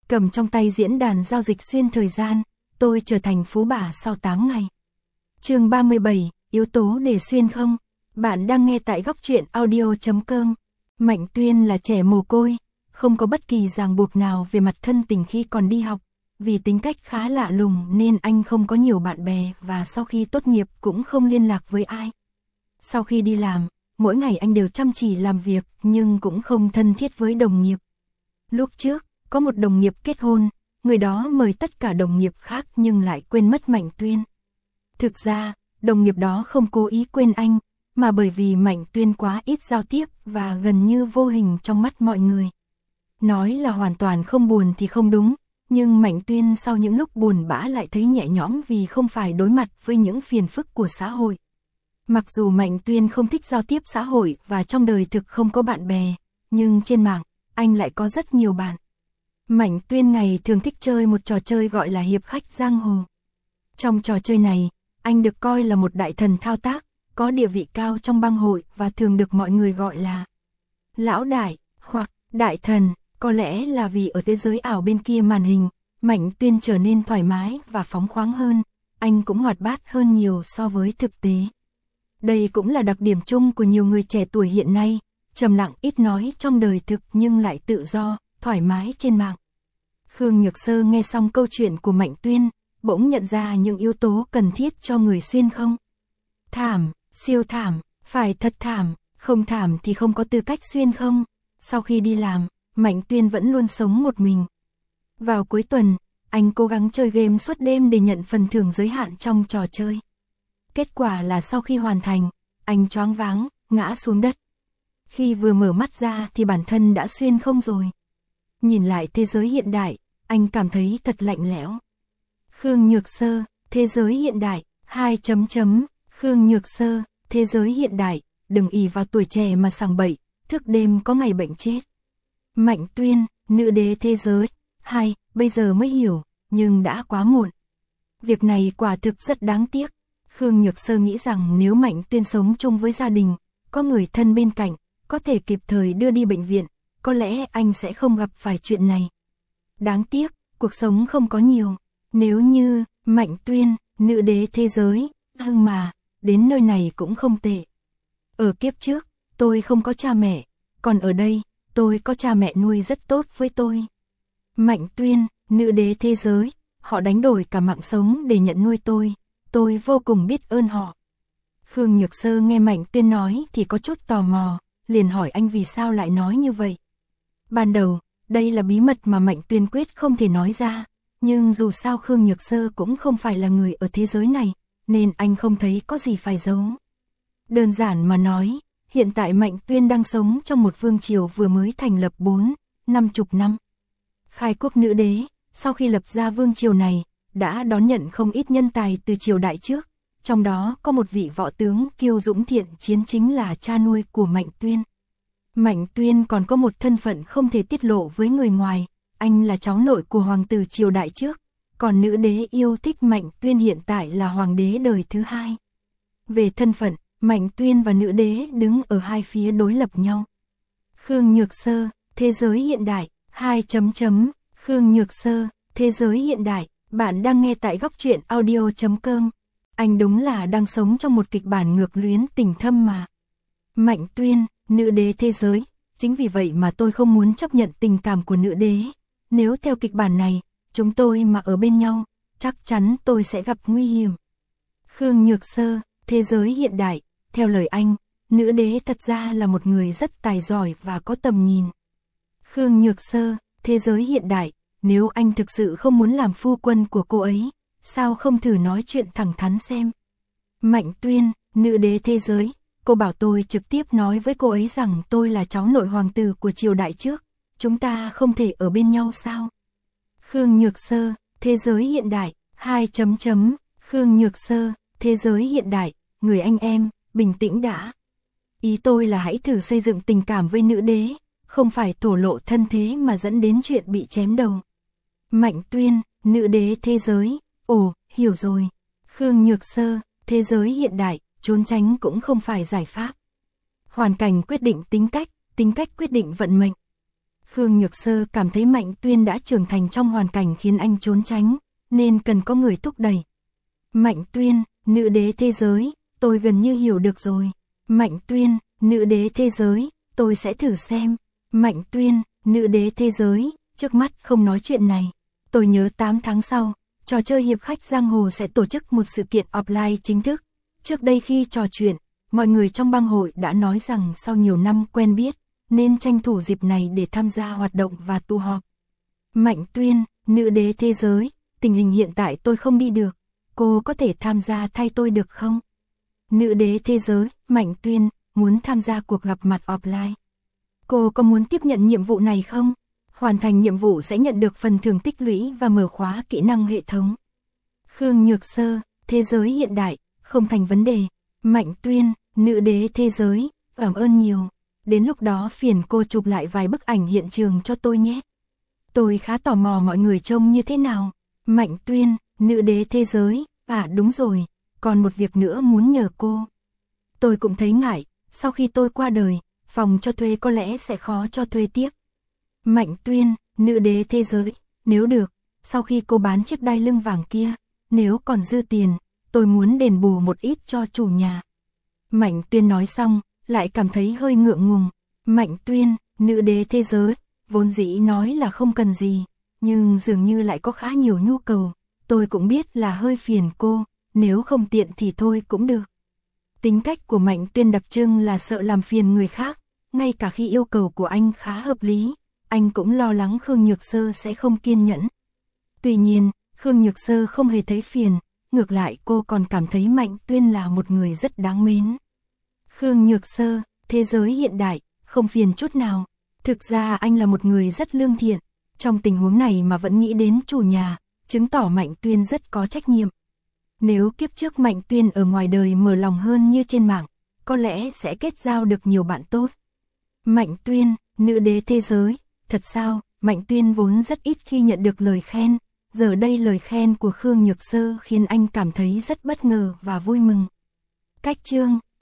cầm trong tay diễn đàn giao dịch xuyên thời gian, tôi trở thành phú bà sau 8 ngày. Chương 37, yếu tố để xuyên không? Bạn đang nghe tại góc truyện audio.com. Mạnh Tuyên là trẻ mồ côi, không có bất kỳ ràng buộc nào về mặt thân tình khi còn đi học. Vì tính cách khá lạ lùng nên anh không có nhiều bạn bè và sau khi tốt nghiệp cũng không liên lạc với ai. Sau khi đi làm, mỗi ngày anh đều chăm chỉ làm việc nhưng cũng không thân thiết với đồng nghiệp. Lúc trước, có một đồng nghiệp kết hôn, người đó mời tất cả đồng nghiệp khác nhưng lại quên mất Mạnh Tuyên. Thực ra, đồng nghiệp đó không cố ý quên anh, mà bởi vì Mạnh Tuyên quá ít giao tiếp và gần như vô hình trong mắt mọi người. Nói là hoàn toàn không buồn thì không đúng, nhưng Mạnh Tuyên sau những lúc buồn bã lại thấy nhẹ nhõm vì không phải đối mặt với những phiền phức của xã hội. Mặc dù Mạnh Tuyên không thích giao tiếp xã hội và trong đời thực không có bạn bè, nhưng trên mạng, anh lại có rất nhiều bạn. Mạnh Tuyên ngày thường thích chơi một trò chơi gọi là hiệp khách giang hồ. Trong trò chơi này, anh được coi là một đại thần thao tác, có địa vị cao trong bang hội và thường được mọi người gọi là lão đại hoặc đại thần. Có lẽ là vì ở thế giới ảo bên kia màn hình, Mạnh Tuyên trở nên thoải mái và phóng khoáng hơn, anh cũng hoạt bát hơn nhiều so với thực tế. Đây cũng là đặc điểm chung của nhiều người trẻ tuổi hiện nay, trầm lặng ít nói trong đời thực nhưng lại tự do, thoải mái trên mạng. Khương Nhược Sơ nghe xong câu chuyện của Mạnh Tuyên, bỗng nhận ra những yếu tố cần thiết cho người xuyên không. Thảm, siêu thảm, phải thật thảm, không thảm thì không có tư cách xuyên không. Sau khi đi làm, Mạnh Tuyên vẫn luôn sống một mình. Vào cuối tuần, anh cố gắng chơi game suốt đêm để nhận phần thưởng giới hạn trong trò chơi. Kết quả là sau khi hoàn thành, anh choáng váng, ngã xuống đất. Khi vừa mở mắt ra thì bản thân đã xuyên không rồi. Nhìn lại thế giới hiện đại, anh cảm thấy thật lạnh lẽo. Khương Nhược Sơ, thế giới hiện đại, Khương Nhược Sơ, thế giới hiện đại, đừng ỷ vào tuổi trẻ mà sảng bậy, thức đêm có ngày bệnh chết. Mạnh Tuyên, nữ đế thế giới, bây giờ mới hiểu, nhưng đã quá muộn. Việc này quả thực rất đáng tiếc. Khương Nhược Sơ nghĩ rằng nếu Mạnh Tuyên sống chung với gia đình, có người thân bên cạnh, có thể kịp thời đưa đi bệnh viện, có lẽ anh sẽ không gặp phải chuyện này. Đáng tiếc, cuộc sống không có nhiều. Nếu như, Mạnh Tuyên, nữ đế thế giới, mà, đến nơi này cũng không tệ. Ở kiếp trước, tôi không có cha mẹ, còn ở đây, tôi có cha mẹ nuôi rất tốt với tôi. Mạnh Tuyên, nữ đế thế giới, họ đánh đổi cả mạng sống để nhận nuôi tôi vô cùng biết ơn họ. Khương Nhược Sơ nghe Mạnh Tuyên nói thì có chút tò mò, liền hỏi anh vì sao lại nói như vậy. Ban đầu, đây là bí mật mà Mạnh Tuyên quyết không thể nói ra, nhưng dù sao Khương Nhược Sơ cũng không phải là người ở thế giới này, nên anh không thấy có gì phải giấu. Đơn giản mà nói, hiện tại Mạnh Tuyên đang sống trong một vương triều vừa mới thành lập 40 năm. Khai quốc nữ đế, sau khi lập ra vương triều này, đã đón nhận không ít nhân tài từ triều đại trước, trong đó có một vị võ tướng kiêu dũng thiện chiến chính là cha nuôi của Mạnh Tuyên. Mạnh Tuyên còn có một thân phận không thể tiết lộ với người ngoài, anh là cháu nội của hoàng tử triều đại trước, còn nữ đế yêu thích Mạnh Tuyên hiện tại là hoàng đế đời thứ 2. Về thân phận, Mạnh Tuyên và nữ đế đứng ở hai phía đối lập nhau. Khương Nhược Sơ, thế giới hiện đại, Khương Nhược Sơ, thế giới hiện đại, bạn đang nghe tại góc truyện audio.com. Anh đúng là đang sống trong một kịch bản ngược luyến tình thâm mà. Mạnh Tuyên, nữ đế thế giới, chính vì vậy mà tôi không muốn chấp nhận tình cảm của nữ đế. Nếu theo kịch bản này, chúng tôi mà ở bên nhau, chắc chắn tôi sẽ gặp nguy hiểm. Khương Nhược Sơ, thế giới hiện đại, theo lời anh, nữ đế thật ra là một người rất tài giỏi và có tầm nhìn. Khương Nhược Sơ, thế giới hiện đại, nếu anh thực sự không muốn làm phu quân của cô ấy, sao không thử nói chuyện thẳng thắn xem. Mạnh Tuyên, nữ đế thế giới, cô bảo tôi trực tiếp nói với cô ấy rằng tôi là cháu nội hoàng tử của triều đại trước, chúng ta không thể ở bên nhau sao? Khương Nhược Sơ, thế giới hiện đại, Khương Nhược Sơ, thế giới hiện đại, người anh em, bình tĩnh đã. Ý tôi là hãy thử xây dựng tình cảm với nữ đế, không phải thổ lộ thân thế mà dẫn đến chuyện bị chém đầu. Mạnh Tuyên, nữ đế thế giới, ồ, hiểu rồi. Khương Nhược Sơ, thế giới hiện đại, trốn tránh cũng không phải giải pháp. Hoàn cảnh quyết định tính cách quyết định vận mệnh. Khương Nhược Sơ cảm thấy Mạnh Tuyên đã trưởng thành trong hoàn cảnh khiến anh trốn tránh, nên cần có người thúc đẩy. Mạnh Tuyên, nữ đế thế giới, tôi gần như hiểu được rồi. Mạnh Tuyên, nữ đế thế giới, tôi sẽ thử xem. Mạnh Tuyên, nữ đế thế giới, trước mắt không nói chuyện này. Tôi nhớ 8 tháng sau, trò chơi hiệp khách giang hồ sẽ tổ chức một sự kiện offline chính thức. Trước đây khi trò chuyện, mọi người trong bang hội đã nói rằng sau nhiều năm quen biết, nên tranh thủ dịp này để tham gia hoạt động và tụ họp. Mạnh Tuyên, nữ đế thế giới, tình hình hiện tại tôi không đi được, cô có thể tham gia thay tôi được không? Nữ đế thế giới, Mạnh Tuyên, muốn tham gia cuộc gặp mặt offline. Cô có muốn tiếp nhận nhiệm vụ này không? Hoàn thành nhiệm vụ sẽ nhận được phần thưởng tích lũy và mở khóa kỹ năng hệ thống. Khương Nhược Sơ, thế giới hiện đại, không thành vấn đề. Mạnh Tuyên, nữ đế thế giới, cảm ơn nhiều. Đến lúc đó phiền cô chụp lại vài bức ảnh hiện trường cho tôi nhé. Tôi khá tò mò mọi người trông như thế nào. Mạnh Tuyên, nữ đế thế giới, đúng rồi, còn một việc nữa muốn nhờ cô. Tôi cũng thấy ngại, sau khi tôi qua đời, phòng cho thuê có lẽ sẽ khó cho thuê tiếp. Mạnh Tuyên, nữ đế thế giới, nếu được, sau khi cô bán chiếc đai lưng vàng kia, nếu còn dư tiền, tôi muốn đền bù một ít cho chủ nhà. Mạnh Tuyên nói xong, lại cảm thấy hơi ngượng ngùng. Mạnh Tuyên, nữ đế thế giới, vốn dĩ nói là không cần gì, nhưng dường như lại có khá nhiều nhu cầu. Tôi cũng biết là hơi phiền cô, nếu không tiện thì thôi cũng được. Tính cách của Mạnh Tuyên đặc trưng là sợ làm phiền người khác, ngay cả khi yêu cầu của anh khá hợp lý, anh cũng lo lắng Khương Nhược Sơ sẽ không kiên nhẫn. Tuy nhiên, Khương Nhược Sơ không hề thấy phiền, ngược lại cô còn cảm thấy Mạnh Tuyên là một người rất đáng mến. Khương Nhược Sơ, thế giới hiện đại, không phiền chút nào. Thực ra anh là một người rất lương thiện, trong tình huống này mà vẫn nghĩ đến chủ nhà, chứng tỏ Mạnh Tuyên rất có trách nhiệm. Nếu kiếp trước Mạnh Tuyên ở ngoài đời mở lòng hơn như trên mạng, có lẽ sẽ kết giao được nhiều bạn tốt. Mạnh Tuyên, nữ đế thế giới, thật sao, Mạnh Tuyên vốn rất ít khi nhận được lời khen, giờ đây lời khen của Khương Nhược Sơ khiến anh cảm thấy rất bất ngờ và vui mừng. Cách chương